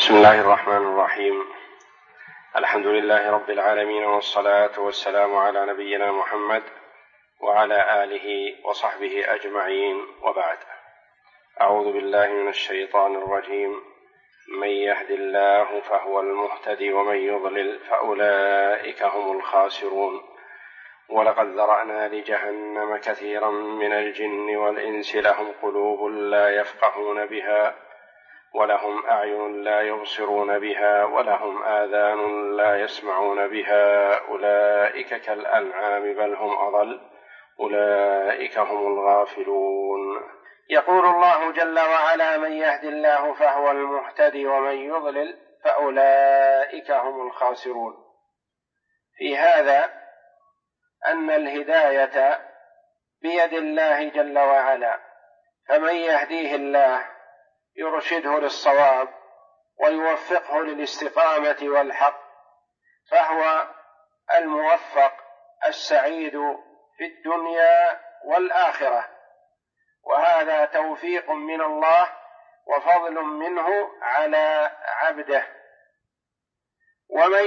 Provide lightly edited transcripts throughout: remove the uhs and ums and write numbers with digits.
بسم الله الرحمن الرحيم. الحمد لله رب العالمين، والصلاة والسلام على نبينا محمد وعلى آله وصحبه أجمعين، وبعد. أعوذ بالله من الشيطان الرجيم. من يهد الله فهو المهتدي ومن يضلل فأولئك هم الخاسرون. ولقد ذرأنا لجهنم كثيرا من الجن والإنس لهم قلوب لا يفقهون بها ولهم أعين لا يبصرون بها ولهم آذان لا يسمعون بها أولئك كالأنعام بل هم أضل أولئك هم الغافلون. يقول الله جل وعلا: من يهد الله فهو المهتدي ومن يضلل فأولئك هم الخاسرون. في هذا أن الهداية بيد الله جل وعلا، فمن يهديه الله يرشده للصواب ويوفقه للاستقامة والحق، فهو الموفق السعيد في الدنيا والآخرة، وهذا توفيق من الله وفضل منه على عبده. ومن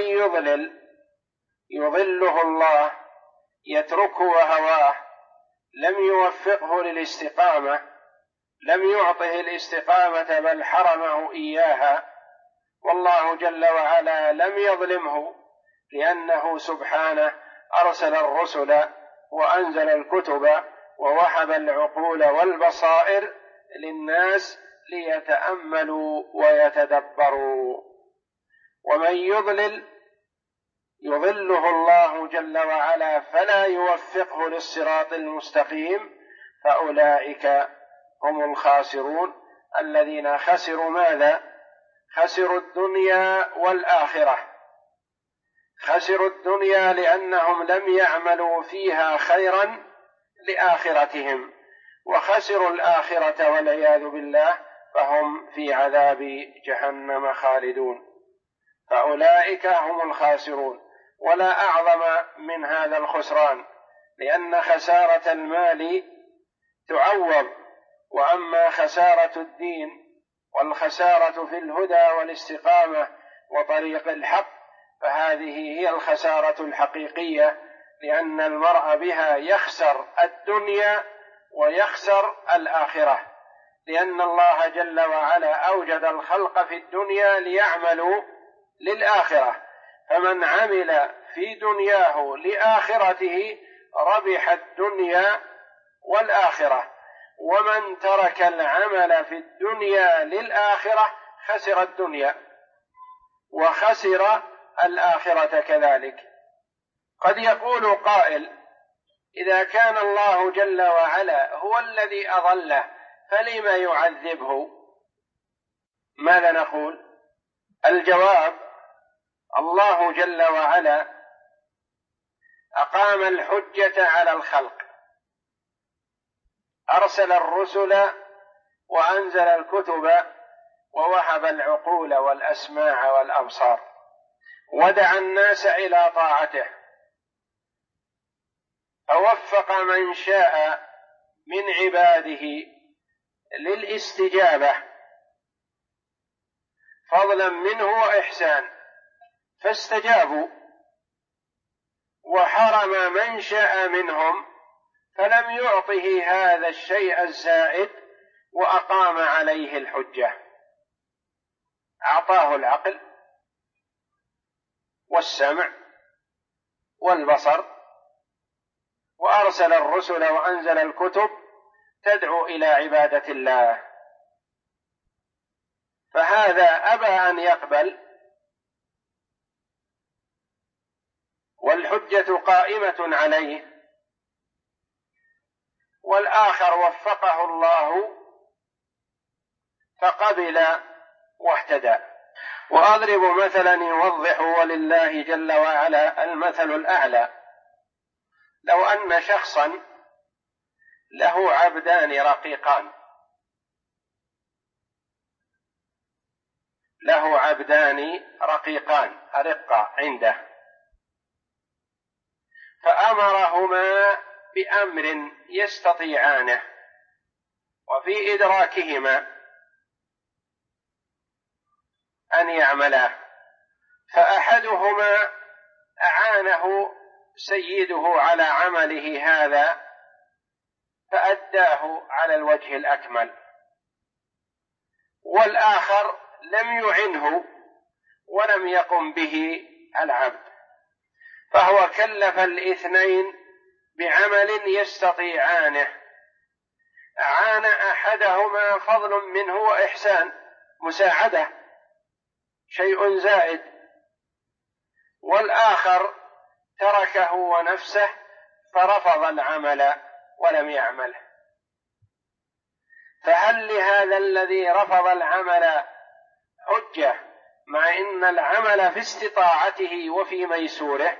يضله الله يتركه وهواه، لم يوفقه للاستقامة، لم يعطه الاستقامة بل حرمه إياها، والله جل وعلا لم يظلمه، لأنه سبحانه أرسل الرسل وأنزل الكتب ووهب العقول والبصائر للناس ليتأملوا ويتدبروا. ومن يضله الله جل وعلا فلا يوفقه للصراط المستقيم، فأولئك هم الخاسرون الذين خسروا ماذا؟ خسروا الدنيا والآخرة. خسروا الدنيا لأنهم لم يعملوا فيها خيرا لآخرتهم، وخسروا الآخرة والعياذ بالله، فهم في عذاب جهنم خالدون. فأولئك هم الخاسرون. ولا أعظم من هذا الخسران، لأن خسارة المال تعوض، وأما خسارة الدين والخسارة في الهدى والاستقامة وطريق الحق فهذه هي الخسارة الحقيقية، لأن المرء بها يخسر الدنيا ويخسر الآخرة، لأن الله جل وعلا أوجد الخلق في الدنيا ليعملوا للآخرة، فمن عمل في دنياه لآخرته ربح الدنيا والآخرة، ومن ترك العمل في الدنيا للآخرة خسر الدنيا وخسر الآخرة كذلك. قد يقول قائل: إذا كان الله جل وعلا هو الذي أضله فلم يعذبه؟ ماذا نقول؟ الجواب: الله جل وعلا أقام الحجة على الخلق، أرسل الرسل وأنزل الكتب ووهب العقول والأسماع والأبصار، ودعا الناس إلى طاعته، فوفق من شاء من عباده للاستجابة فضلا منه وإحسان، فاستجابوا، وحرم من شاء منهم فلم يعطه هذا الشيء الزائد وأقام عليه الحجة، أعطاه العقل والسمع والبصر، وأرسل الرسل وأنزل الكتب تدعو إلى عبادة الله، فهذا أبى أن يقبل والحجة قائمة عليه، والآخر وفقه الله فقبل واهتدى. وأضرب مثلا يوضح ولله جل وعلا المثل الأعلى: لو أن شخصا له عبدان رقيقان، أرقة عنده، فأمرهما بأمر يستطيعانه وفي إدراكهما، أن يعملا، فأحدهما أعانه سيده على عمله هذا فأداه على الوجه الأكمل، والآخر لم يعنه ولم يقم به العبد، فهو كلف الاثنين بعمل يستطيعانه، أعان أحدهما فضل منه وإحسان، مساعدة، شيء زائد، والآخر تركه ونفسه فرفض العمل ولم يعمله. فهل لهذا الذي رفض العمل حجة مع إن العمل في استطاعته وفي ميسوره؟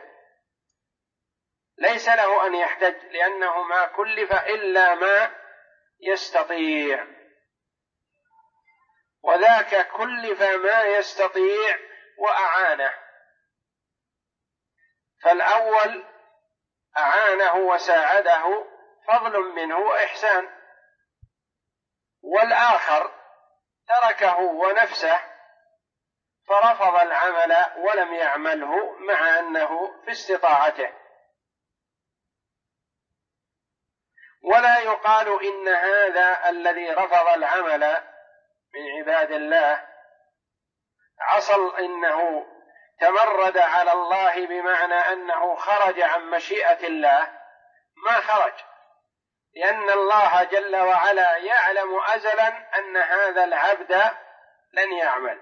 ليس له أن يحتج، لأنه ما كلف إلا ما يستطيع، وذاك كلف ما يستطيع وأعانه. فالأول أعانه وساعده فضل منه وإحسان، والآخر تركه ونفسه فرفض العمل ولم يعمله مع أنه في استطاعته. ولا يقال إن هذا الذي رفض العمل من عباد الله عصى، إنه تمرد على الله بمعنى أنه خرج عن مشيئة الله، ما خرج، لأن الله جل وعلا يعلم أزلا أن هذا العبد لن يعمل.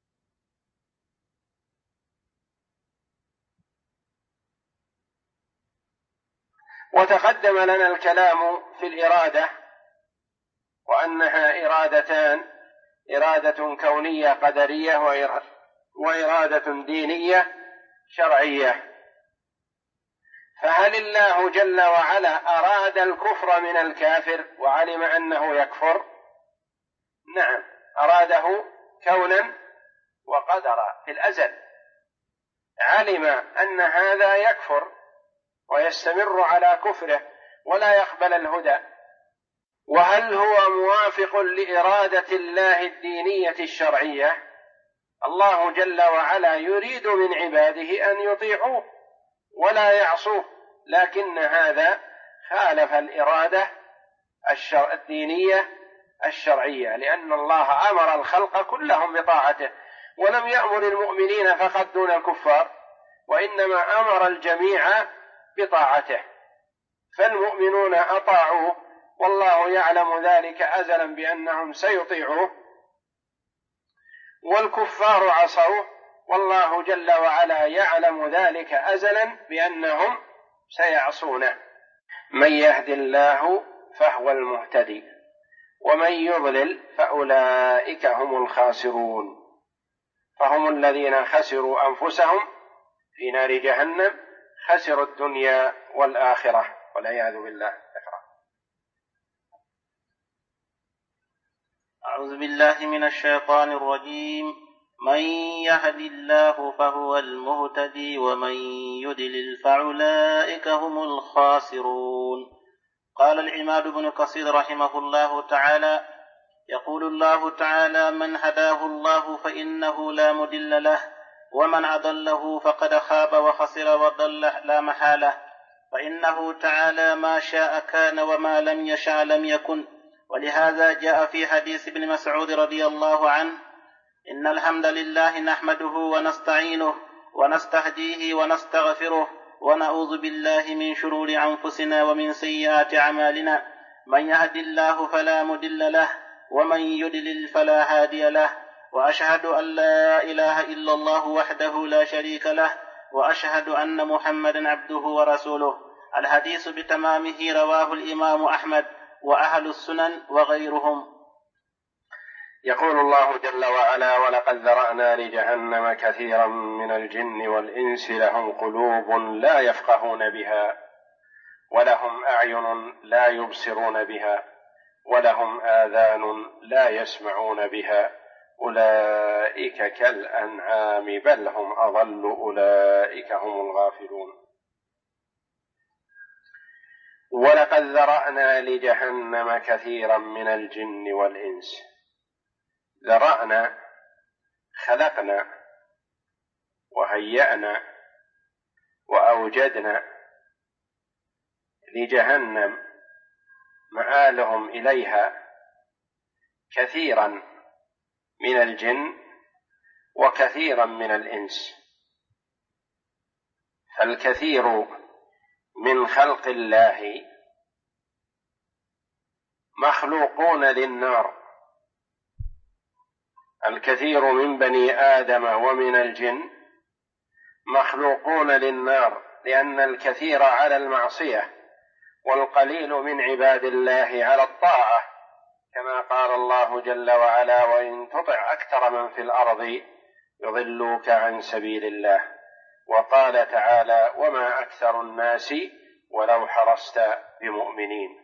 وتقدم لنا الكلام في الإرادة، وأنها إرادتان: إرادة كونية قدرية، وإرادة دينية شرعية. فهل الله جل وعلا أراد الكفر من الكافر وعلم أنه يكفر؟ نعم، أراده كونا وقدرا في الأزل، علم أن هذا يكفر ويستمر على كفره ولا يقبل الهدى. وهل هو موافق لإرادة الله الدينية الشرعية؟ الله جل وعلا يريد من عباده أن يطيعوه ولا يعصوه، لكن هذا خالف الإرادة الدينية الشرعية، لأن الله أمر الخلق كلهم بطاعته، ولم يأمر المؤمنين فقط دون الكفار، وإنما أمر الجميع بطاعته، فالمؤمنون أطاعوه والله يعلم ذلك أزلا بأنهم سيطيعوه، والكفار عصوه والله جل وعلا يعلم ذلك أزلا بأنهم سيعصونه. من يهد الله فهو المهتدي، ومن يضلل فأولئك هم الخاسرون، فهم الذين خسروا أنفسهم في نار جهنم، خسروا الدنيا والآخرة والعياذ بالله. أعوذ بالله من الشيطان الرجيم. من يهد الله فهو المهتدي، ومن يضلل فأولئك هم الخاسرون. قال العماد بن كثير رحمه الله تعالى: يقول الله تعالى: من هداه الله فإنه لا مضل له، ومن أضله فقد خاب وخسر وضل لا محالة، فإنه تعالى ما شاء كان وما لم يشاء لم يكن. ولهذا جاء في حديث ابن مسعود رضي الله عنه: إن الحمد لله نحمده ونستعينه ونستهديه ونستغفره ونعوذ بالله من شرور أنفسنا ومن سيئات أعمالنا، من يهد الله فلا مضل له، ومن يضلل فلا هادي له، وأشهد أن لا إله إلا الله وحده لا شريك له، وأشهد أن محمدا عبده ورسوله. الحديث بتمامه رواه الإمام أحمد وأهل السنن وغيرهم. يقول الله جل وعلا: ولقد ذرأنا لجهنم كثيرا من الجن والإنس لهم قلوب لا يفقهون بها، ولهم أعين لا يبصرون بها، ولهم آذان لا يسمعون بها، أولئك كالأنعام بل هم أضل، أولئك هم الغافلون. ولقد ذرأنا لجهنم كثيرا من الجن والإنس. ذرأنا خلقنا وهيأنا وأوجدنا لجهنم مآلهم إليها كثيرا من الجن وكثيرا من الإنس، فالكثير من خلق الله مخلوقون للنار، الكثير من بني آدم ومن الجن مخلوقون للنار، لأن الكثير على المعصية والقليل من عباد الله على الطاعة، كما قال الله جل وعلا: وإن تطع أكثر من في الأرض يضلوك عن سبيل الله. وقال تعالى: وما أكثر الناس ولو حرصت بمؤمنين.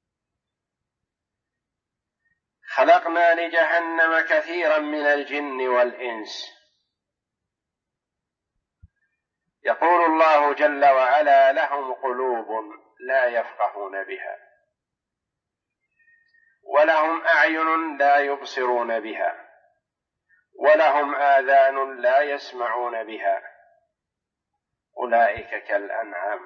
خلقنا لجهنم كثيرا من الجن والإنس. يقول الله جل وعلا: لهم قلوب لا يفقهون بها، ولهم أعين لا يبصرون بها، ولهم آذان لا يسمعون بها، أولئك كالأنعام.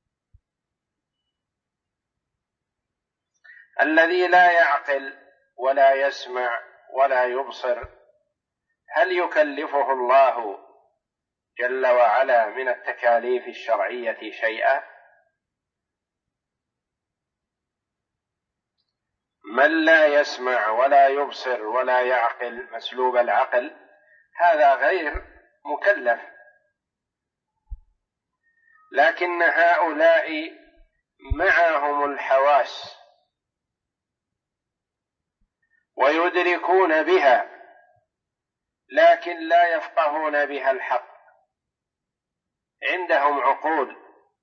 الذي لا يعقل ولا يسمع ولا يبصر، هل يكلفه الله جل وعلا من التكاليف الشرعية شيئا؟ من لا يسمع ولا يبصر ولا يعقل مسلوب العقل، هذا غير مكلف. لكن هؤلاء معهم الحواس ويدركون بها، لكن لا يفقهون بها الحق. عندهم عقول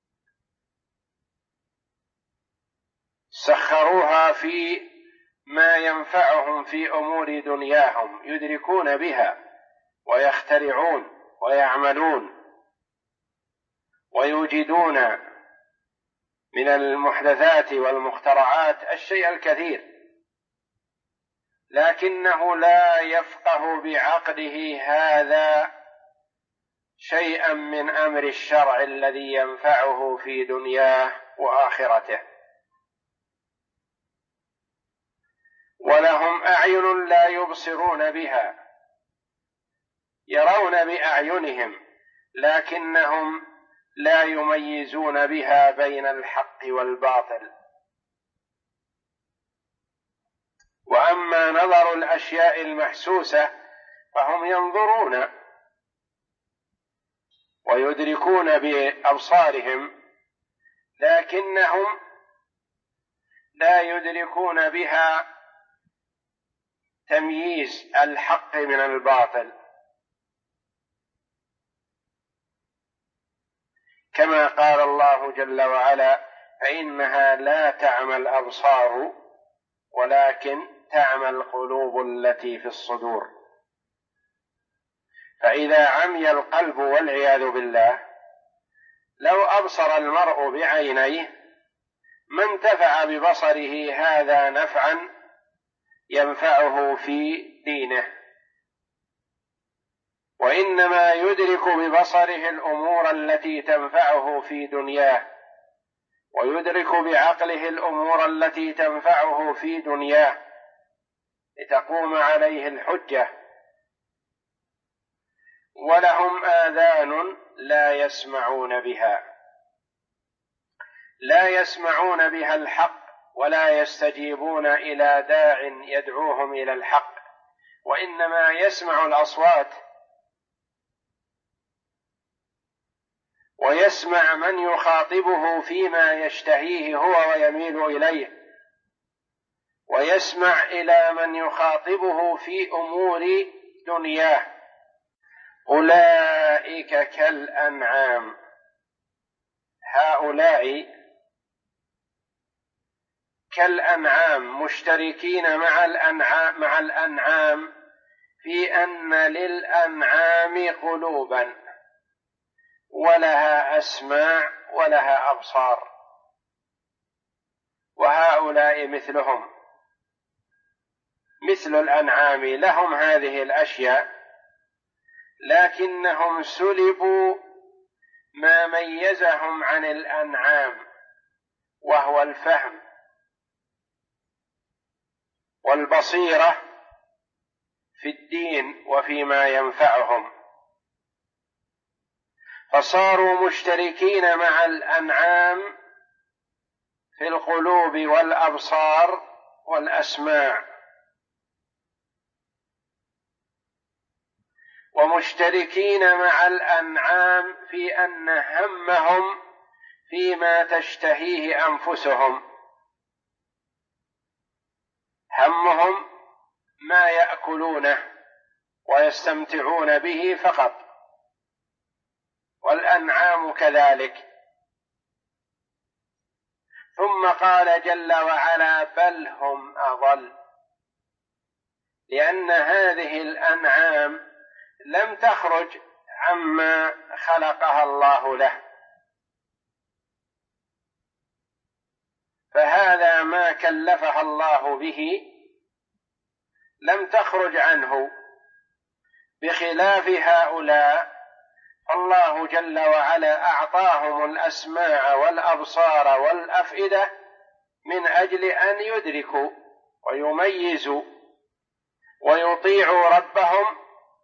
سخروها في ما ينفعهم في أمور دنياهم، يدركون بها ويخترعون ويعملون ويوجدون من المحدثات والمخترعات الشيء الكثير، لكنه لا يفقه بعقله هذا شيئا من أمر الشرع الذي ينفعه في دنياه وآخرته. ولهم أعين لا يبصرون بها، يرون بأعينهم لكنهم لا يميزون بها بين الحق والباطل. وأما نظر الأشياء المحسوسة فهم ينظرون ويدركون بأبصارهم، لكنهم لا يدركون بها تمييز الحق من الباطل، كما قال الله جل وعلا: فإنها لا تعمى الأبصار ولكن تعمى القلوب التي في الصدور. فإذا عمي القلب والعياذ بالله، لو أبصر المرء بعينيه ما انتفع ببصره هذا نفعا ينفعه في دينه، وإنما يدرك ببصره الأمور التي تنفعه في دنياه، ويدرك بعقله الأمور التي تنفعه في دنياه لتقوم عليه الحجة. ولهم آذان لا يسمعون بها، لا يسمعون بها الحق ولا يستجيبون إلى داع يدعوهم إلى الحق، وإنما يسمع الأصوات ويسمع من يخاطبه فيما يشتهيه هو ويميل إليه، ويسمع إلى من يخاطبه في أمور دنياه. أولئك كالأنعام، هؤلاء كالأنعام، مشتركين مع الأنعام في أن للأنعام قلوبا ولها أسماع ولها أبصار، وهؤلاء مثلهم مثل الأنعام، لهم هذه الأشياء لكنهم سلبوا ما ميزهم عن الأنعام، وهو الفهم والبصيرة في الدين وفيما ينفعهم، فصاروا مشتركين مع الأنعام في القلوب والأبصار والأسماع، ومشتركين مع الأنعام في أن همهم فيما تشتهيه أنفسهم، همهم ما يأكلونه ويستمتعون به فقط، والأنعام كذلك. ثم قال جل وعلا: بل هم أضل، لأن هذه الأنعام لم تخرج عما خلقها الله له، فهذا ما كلفها الله به لم تخرج عنه، بخلاف هؤلاء الله جل وعلا أعطاهم الأسماع والأبصار والأفئدة من أجل أن يدركوا ويميزوا ويطيعوا ربهم،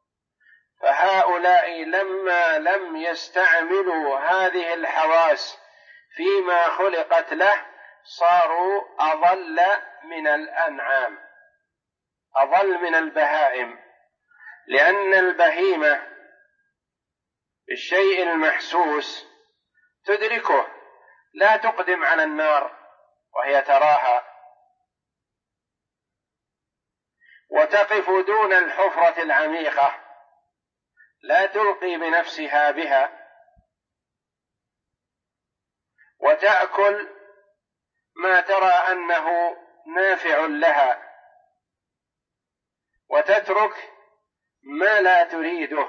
فهؤلاء لما لم يستعملوا هذه الحواس فيما خلقت له صاروا أضل من الأنعام، أضل من البهائم، لأن البهيمة الشيء المحسوس تدركه، لا تقدم على النار وهي تراها، وتقف دون الحفرة العميقة، لا تلقي بنفسها بها، وتأكل ما ترى أنه نافع لها، وتترك ما لا تريده،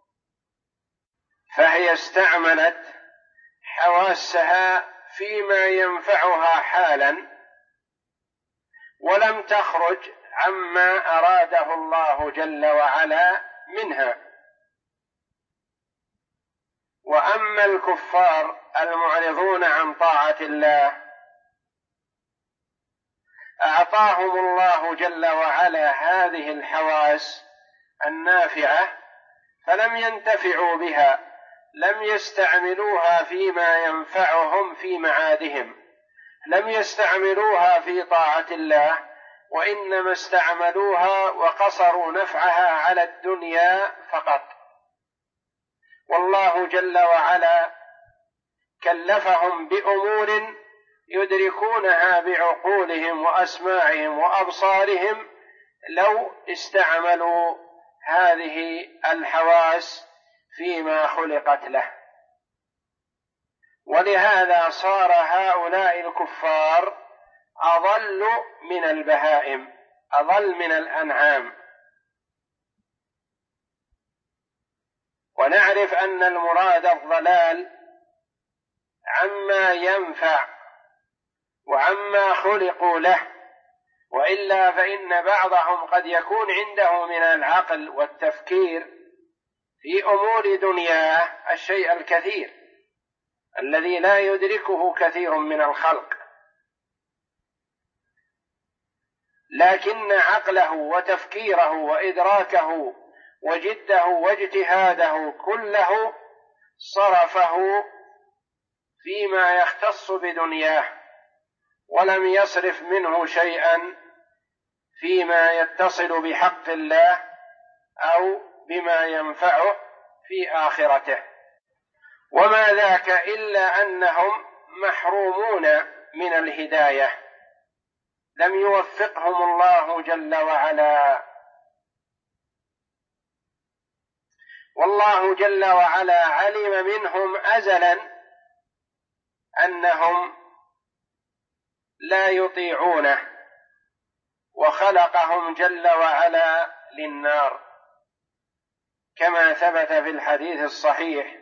فهي استعملت حواسها فيما ينفعها حالا، ولم تخرج عما أراده الله جل وعلا منها. وأما الكفار المعرضون عن طاعة الله أعطاهم الله جل وعلا هذه الحواس النافعة فلم ينتفعوا بها، لم يستعملوها فيما ينفعهم في معادهم، لم يستعملوها في طاعة الله، وإنما استعملوها وقصروا نفعها على الدنيا فقط. والله جل وعلا كلفهم بأمور يدركونها بعقولهم وأسماعهم وأبصارهم لو استعملوا هذه الحواس فيما خلقت له. ولهذا صار هؤلاء الكفار أضل من البهائم، أضل من الأنعام. ونعرف أن المراد الضلال عما ينفع وعما خلقوا له، وإلا فإن بعضهم قد يكون عنده من العقل والتفكير في أمور دنياه الشيء الكثير الذي لا يدركه كثير من الخلق، لكن عقله وتفكيره وإدراكه وجده واجتهاده كله صرفه فيما يختص بدنياه، ولم يصرف منه شيئا فيما يتصل بحق الله أو بما ينفعه في آخرته. وما ذاك إلا أنهم محرومون من الهداية، لم يوفقهم الله جل وعلا. والله جل وعلا علم منهم أزلا أنهم لا يطيعونه، وخلقهم جل وعلا للنار، كما ثبت في الحديث الصحيح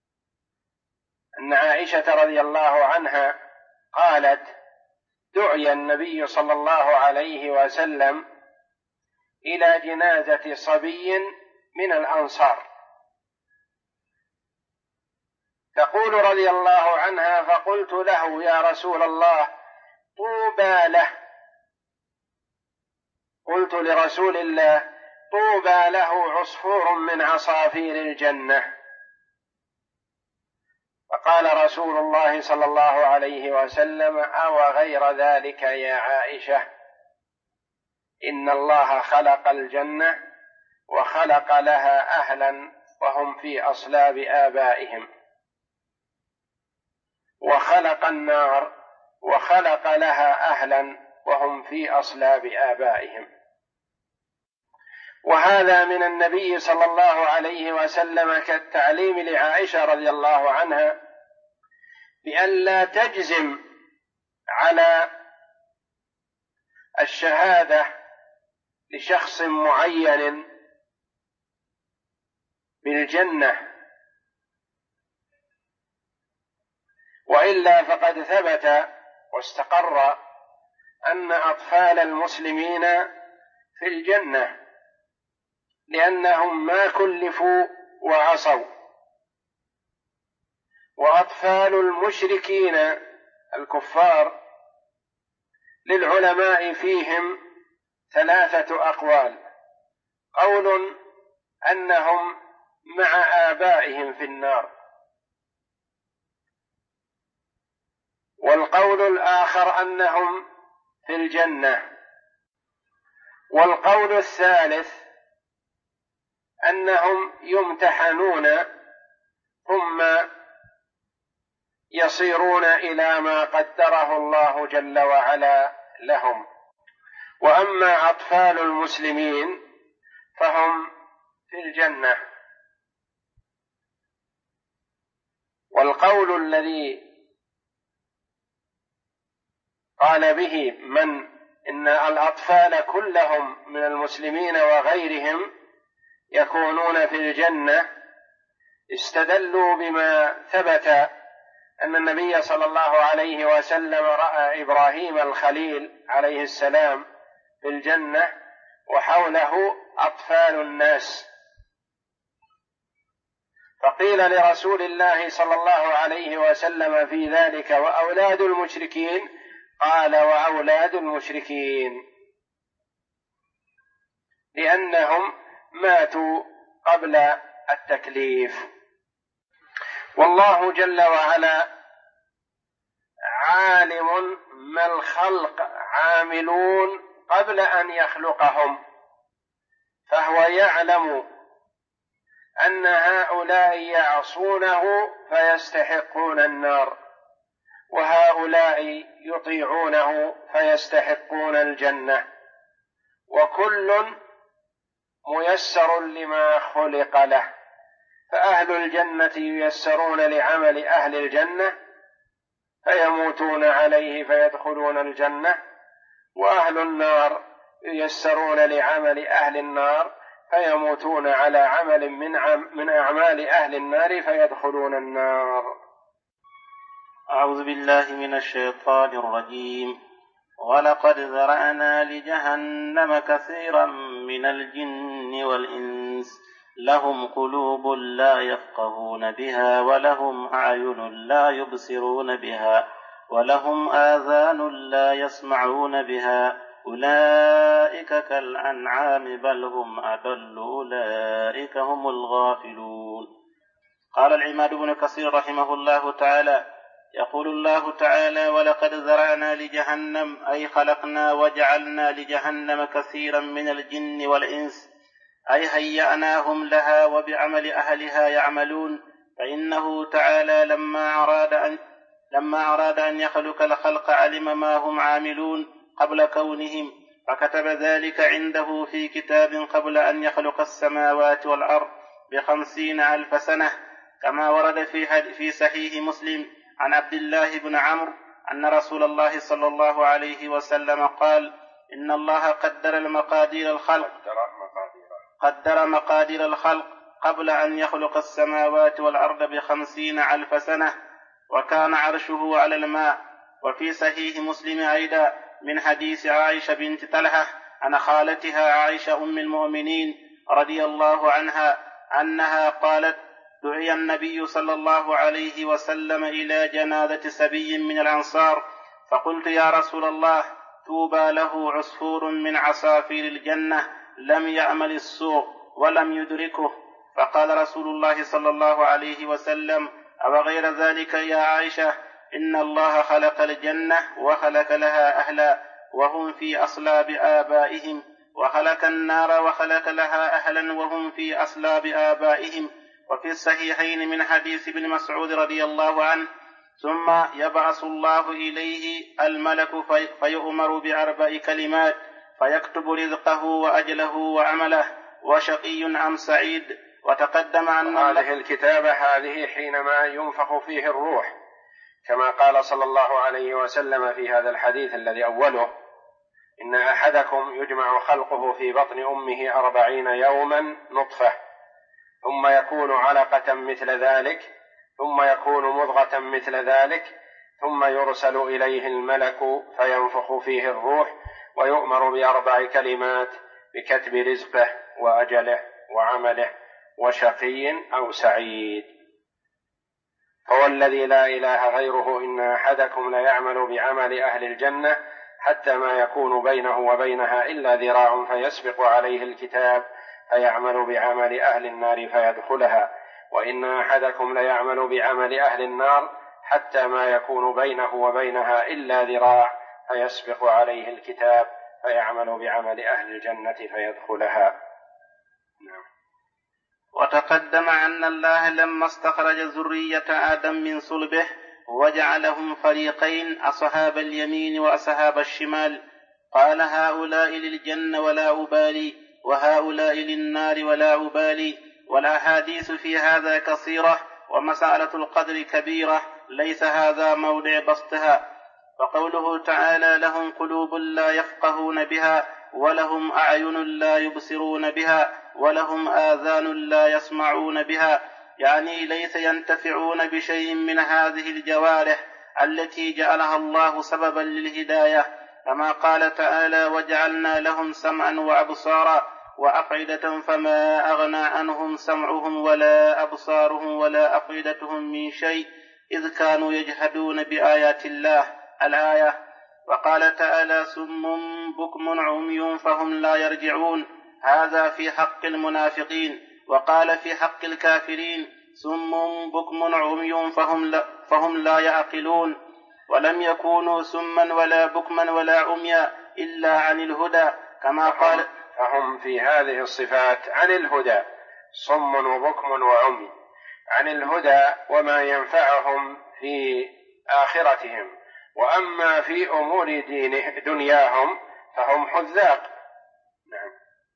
أن عائشة رضي الله عنها قالت: دعي النبي صلى الله عليه وسلم إلى جنازة صبي من الأنصار، تقول رضي الله عنها: فقلت له: يا رسول الله، طوبى له. قلت لرسول الله: طوبى له عصفور من عصافير الجنة. فقال رسول الله صلى الله عليه وسلم: أو غير ذلك يا عائشة، إن الله خلق الجنة وخلق لها أهلا وهم في أصلاب آبائهم، وخلق النار وخلق لها أهلا وهم في أصلاب آبائهم. وهذا من النبي صلى الله عليه وسلم كالتعليم لعائشة رضي الله عنها بأن لا تجزم على الشهادة لشخص معين بالجنة، وإلا فقد ثبت واستقر أن أطفال المسلمين في الجنة، لأنهم ما كلفوا وعصوا. وأطفال المشركين الكفار للعلماء فيهم 3 أقوال: قول أنهم مع آبائهم في النار، والقول الآخر أنهم في الجنة، والقول الثالث أنهم يمتحنون ثم يصيرون إلى ما قدره الله جل وعلا لهم. وأما أطفال المسلمين فهم في الجنة. والقول الذي قال به إن الأطفال كلهم من المسلمين وغيرهم يكونون في الجنة استدلوا بما ثبت أن النبي صلى الله عليه وسلم رأى إبراهيم الخليل عليه السلام في الجنة وحوله أطفال الناس، فقيل لرسول الله صلى الله عليه وسلم في ذلك: وأولاد المشركين؟ قال: وأولاد المشركين، لأنهم ماتوا قبل التكليف. والله جل وعلا عالم ما الخلق عاملون قبل أن يخلقهم، فهو يعلم أن هؤلاء يعصونه فيستحقون النار، وهؤلاء يطيعونه فيستحقون الجنة، وكل ميسر لما خلق له. فأهل الجنة ييسرون لعمل أهل الجنة فيموتون عليه فيدخلون الجنة، وأهل النار ييسرون لعمل أهل النار فيموتون على عمل من أعمال أهل النار فيدخلون النار. أعوذ بالله من الشيطان الرجيم. ولقد ذرأنا لجهنم كثيرا من الجن والإنس لهم قلوب لا يفقهون بها ولهم أعين لا يبصرون بها ولهم آذان لا يسمعون بها أولئك كالأنعام بل هم أضل أولئك هم الغافلون. قال العماد بن كثير رحمه الله تعالى: يقول الله تعالى: ولقد ذرأنا لجهنم، أي خلقنا وجعلنا لجهنم كثيرا من الجن والإنس، أي هيأناهم لها وبعمل أهلها يعملون. فإنه تعالى لما أراد أن يخلق الخلق علم ما هم عاملون قبل كونهم، فكتب ذلك عنده في كتاب قبل أن يخلق السماوات والأرض ب50,000 سنة، كما ورد في صحيح مسلم عن عبد الله بن عمرو أن رسول الله صلى الله عليه وسلم قال: إن الله قدر مقادير الخلق قبل أن يخلق السماوات والأرض ب50,000 سنة، وكان عرشه على الماء. وفي صحيح مسلم أيضا من حديث عائشة بنت طلحة عن خالتها عائشة أم المؤمنين رضي الله عنها أنها قالت: دعي النبي صلى الله عليه وسلم إلى جنازة سبي من الأنصار، فقلت يا رسول الله طوبى له عصفور من عصافير الجنة لم يعمل السوء ولم يدركه. فقال رسول الله صلى الله عليه وسلم أو غير ذلك يا عائشة، إن الله خلق الجنة وخلق لها أهلا وهم في أصلاب آبائهم، وخلق النار وخلق لها أهلا وهم في أصلاب آبائهم. وفي الصحيحين من حديث ابن مسعود رضي الله عنه ثم يبعث الله إليه الملك فيؤمر بأربع كلمات فيكتب رزقه وأجله وعمله وشقي أم سعيد. وتقدم أن هذه الكتابة هذه حينما ينفخ فيه الروح، كما قال صلى الله عليه وسلم في هذا الحديث الذي أوله: إن أحدكم يجمع خلقه في بطن أمه 40 يوما نطفة، ثم يكون علقة مثل ذلك، ثم يكون مضغة مثل ذلك، ثم يرسل إليه الملك فينفخ فيه الروح ويؤمر بأربع كلمات بكتب رزقه وأجله وعمله وشقي أو سعيد. هو الذي لا إله غيره إن أحدكم ليعمل بعمل أهل الجنة حتى ما يكون بينه وبينها إلا ذراع فيسبق عليه الكتاب فيعمل بعمل أهل النار فيدخلها، وإن أحدكم ليعمل بعمل أهل النار حتى ما يكون بينه وبينها إلا ذراع فيسبق عليه الكتاب فيعمل بعمل أهل الجنة فيدخلها. نعم. وتقدم أن الله لما استخرج ذرية آدم من صلبه وجعلهم فريقين أصحاب اليمين وأصحاب الشمال قال هؤلاء للجنة ولا أبالي وهؤلاء للنار ولا أبالي. والأحاديث في هذا كثيرة ومسألة القدر كبيرة، ليس هذا موضع بسطها. فقوله تعالى لهم قلوب لا يفقهون بها ولهم أعين لا يبصرون بها ولهم آذان لا يسمعون بها، يعني ليس ينتفعون بشيء من هذه الجوارح التي جعلها الله سببا للهداية، كما قال تعالى وجعلنا لهم سمعا وأبصارا وأفئدة فما أغنى عنهم سمعهم ولا أبصارهم ولا أفئدتهم من شيء إذ كانوا يجحدون بآيات الله الآية. وقال تعالى سم بكم عمي فهم لا يرجعون، هذا في حق المنافقين. وقال في حق الكافرين سم بكم عمي فهم لا يعقلون. ولم يكونوا سما ولا بكما ولا عميا إلا عن الهدى، كما قال فهم في هذه الصفات عن الهدى، صم وبكم وعمي، عن الهدى وما ينفعهم في آخرتهم، وأما في أمور دنياهم فهم حذاق. نعم.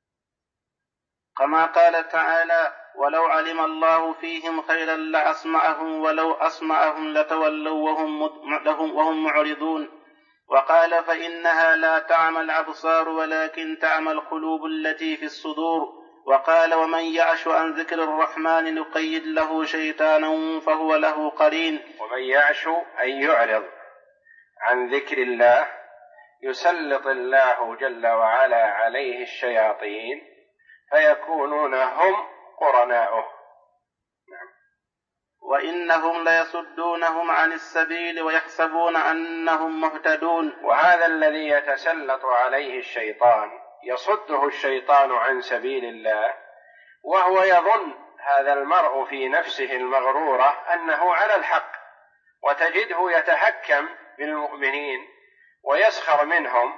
كما قال تعالى ولو علم الله فيهم خيرا لأسمعهم ولو أسمعهم لتولوا وهم معرضون. وقال فإنها لا تعمى الأبصار ولكن تعمى القلوب التي في الصدور. وقال ومن يعش عن ذكر الرحمن نقيد له شيطانا فهو له قرين. ومن يعش أي يعرض عن ذكر الله يسلط الله جل وعلا عليه الشياطين فيكونون هم قرناؤه. نعم. وإنهم ليصدونهم عن السبيل ويحسبون أنهم مهتدون. وهذا الذي يتسلط عليه الشيطان يصده الشيطان عن سبيل الله، وهو يظن هذا المرء في نفسه المغرورة أنه على الحق، وتجده يتحكم بالمؤمنين ويسخر منهم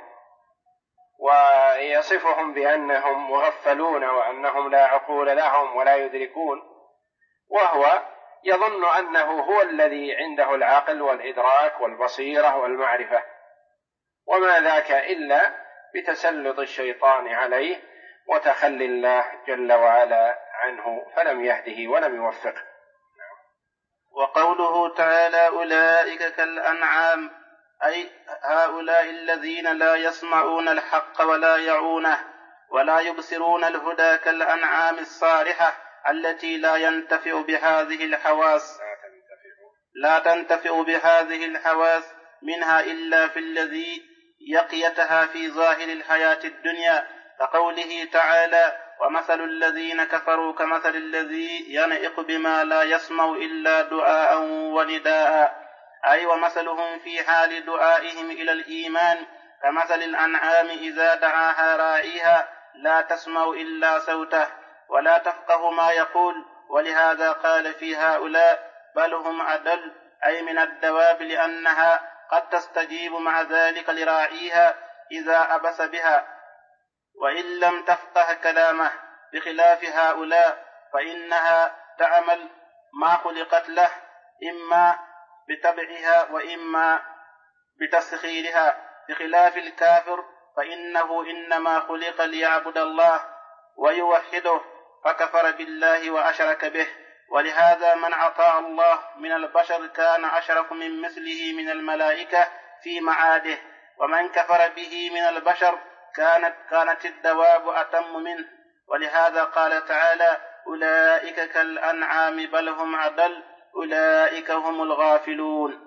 ويصفهم بأنهم مغفلون وأنهم لا عقول لهم ولا يدركون، وهو يظن أنه هو الذي عنده العقل والإدراك والبصيرة والمعرفة، وما ذاك إلا بتسلط الشيطان عليه وتخلي الله جل وعلا عنه فلم يهده ولم يوفقه. وقوله تعالى أولئك كالأنعام أي هؤلاء الذين لا يسمعون الحق ولا يعونه ولا يبصرون الهدى كالأنعام الصالحة التي لا تنتفع بهذه الحواس منها إلا في الذي يقيتها في ظاهر الحياة الدنيا، كقوله تعالى ومثل الذين كفروا كمثل الذي ينعق بما لا يسمع إلا دعاء ونداء، أي ومثلهم في حال دعائهم إلى الإيمان كمثل الأنعام إذا دعاها راعيها لا تسمع إلا صوته ولا تفقه ما يقول. ولهذا قال في هؤلاء بل هم أضل، أي من الدواب، لأنها قد تستجيب مع ذلك لراعيها إذا أبس بها وإن لم تفقه كلامه، بخلاف هؤلاء فإنها تعمل ما خلقت له إما بتبعها وإما بتسخيرها، بخلاف الكافر فإنه إنما خلق ليعبد الله ويوحده فكفر بالله وأشرك به. ولهذا من أطاع الله من البشر كان أشرف من مثله من الملائكة في معاده، ومن كفر به من البشر كانت الدواب أتم منه. ولهذا قال تعالى أولئك كالأنعام بل هم أضل أولئك هم الغافلون.